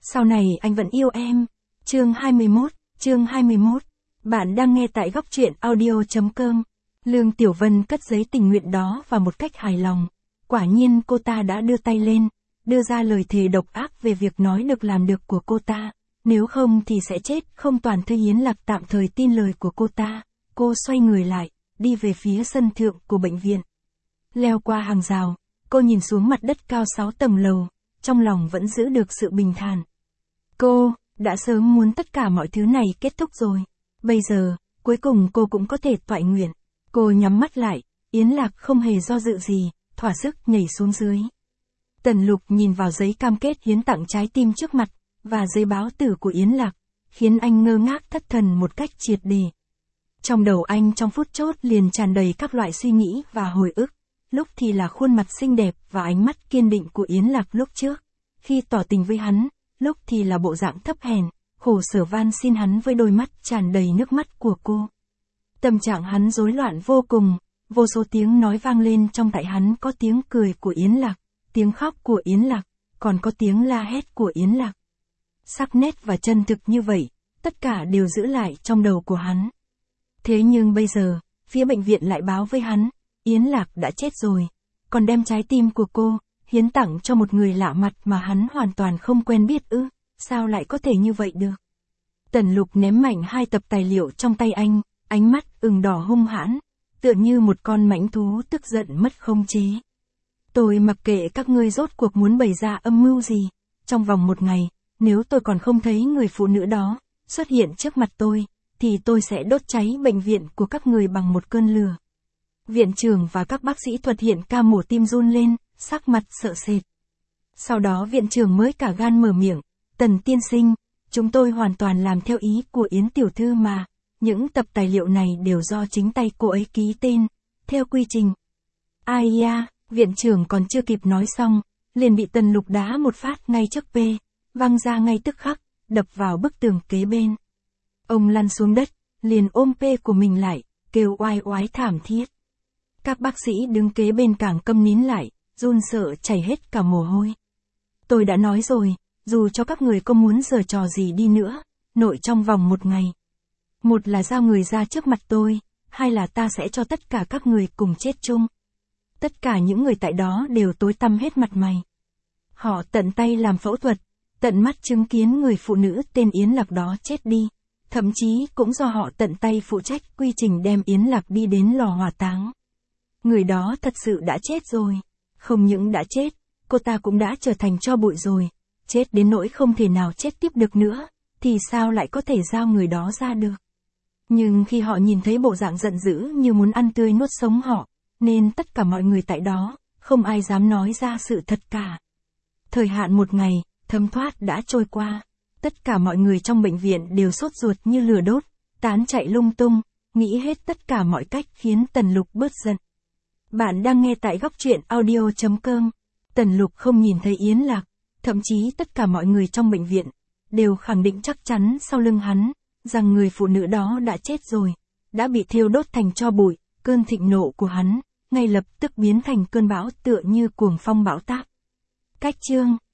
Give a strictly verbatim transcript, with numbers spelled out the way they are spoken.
Sau này anh vẫn yêu em. Chương hai mươi mốt, chương hai mươi mốt. Bạn đang nghe tại góc truyện audio.com. Lương Tiểu Vân cất giấy tình nguyện đó vào một cách hài lòng. Quả nhiên cô ta đã đưa tay lên, đưa ra lời thề độc ác về việc nói được làm được của cô ta. Nếu không thì sẽ chết. Không. Toàn Thư Yến Lạc tạm thời tin lời của cô ta. Cô xoay người lại, đi về phía sân thượng của bệnh viện. Leo qua hàng rào, cô nhìn xuống mặt đất cao sáu tầng lầu, trong lòng vẫn giữ được sự bình thản. Cô đã sớm muốn tất cả mọi thứ này kết thúc rồi. Bây giờ, cuối cùng cô cũng có thể toại nguyện. Cô nhắm mắt lại, Yến Lạc không hề do dự gì, thỏa sức nhảy xuống dưới. Tần Lục nhìn vào giấy cam kết hiến tặng trái tim trước mặt, và giấy báo tử của Yến Lạc, khiến anh ngơ ngác thất thần một cách triệt để. Trong đầu anh trong phút chốc liền tràn đầy các loại suy nghĩ và hồi ức, lúc thì là khuôn mặt xinh đẹp và ánh mắt kiên định của Yến Lạc lúc trước, khi tỏ tình với hắn, lúc thì là bộ dạng thấp hèn, khổ sở van xin hắn với đôi mắt tràn đầy nước mắt của cô. Tâm trạng hắn rối loạn vô cùng, vô số tiếng nói vang lên trong tai hắn, có tiếng cười của Yến Lạc, tiếng khóc của Yến Lạc, còn có tiếng la hét của Yến Lạc. Sắc nét và chân thực như vậy, tất cả đều giữ lại trong đầu của hắn. Thế nhưng bây giờ, phía bệnh viện lại báo với hắn, Yến Lạc đã chết rồi, còn đem trái tim của cô hiến tặng cho một người lạ mặt mà hắn hoàn toàn không quen biết ư, sao lại có thể như vậy được. Tần Lục ném mạnh hai tập tài liệu trong tay anh, ánh mắt ửng đỏ hung hãn, tựa như một con mãnh thú tức giận mất khống chế. Tôi mặc kệ các ngươi rốt cuộc muốn bày ra âm mưu gì, trong vòng một ngày, nếu tôi còn không thấy người phụ nữ đó xuất hiện trước mặt tôi, thì tôi sẽ đốt cháy bệnh viện của các người bằng một cơn lửa. Viện trưởng và các bác sĩ thuật hiện ca mổ tim run lên, sắc mặt sợ sệt. Sau đó viện trưởng mới cả gan mở miệng, Tần tiên sinh, chúng tôi hoàn toàn làm theo ý của Yến tiểu thư mà, những tập tài liệu này đều do chính tay cô ấy ký tên, theo quy trình. Ai da, viện trưởng còn chưa kịp nói xong, liền bị Tần Lục đá một phát ngay trước P, văng ra ngay tức khắc, đập vào bức tường kế bên. Ông lăn xuống đất, liền ôm P của mình lại, kêu oai oái thảm thiết. Các bác sĩ đứng kế bên càng câm nín lại, run sợ chảy hết cả mồ hôi. Tôi đã nói rồi, dù cho các người có muốn giở trò gì đi nữa, nội trong vòng một ngày. Một là giao người ra trước mặt tôi, hai là ta sẽ cho tất cả các người cùng chết chung. Tất cả những người tại đó đều tối tăm hết mặt mày. Họ tận tay làm phẫu thuật, tận mắt chứng kiến người phụ nữ tên Yến Lạc đó chết đi. Thậm chí cũng do họ tận tay phụ trách quy trình đem Yến Lạc đi đến lò hỏa táng. Người đó thật sự đã chết rồi. Không những đã chết, cô ta cũng đã trở thành tro bụi rồi. Chết đến nỗi không thể nào chết tiếp được nữa, thì sao lại có thể giao người đó ra được. Nhưng khi họ nhìn thấy bộ dạng giận dữ như muốn ăn tươi nuốt sống họ, nên tất cả mọi người tại đó, không ai dám nói ra sự thật cả. Thời hạn một ngày, thấm thoát đã trôi qua. Tất cả mọi người trong bệnh viện đều sốt ruột như lửa đốt, tán chạy lung tung, nghĩ hết tất cả mọi cách khiến Tần Lục bớt giận. Bạn đang nghe tại góc truyện audio.com. Tần Lục không nhìn thấy Yến Lạc, thậm chí tất cả mọi người trong bệnh viện đều khẳng định chắc chắn sau lưng hắn, rằng người phụ nữ đó đã chết rồi, đã bị thiêu đốt thành tro bụi. Cơn thịnh nộ của hắn ngay lập tức biến thành cơn bão tựa như cuồng phong bão táp. Cách chương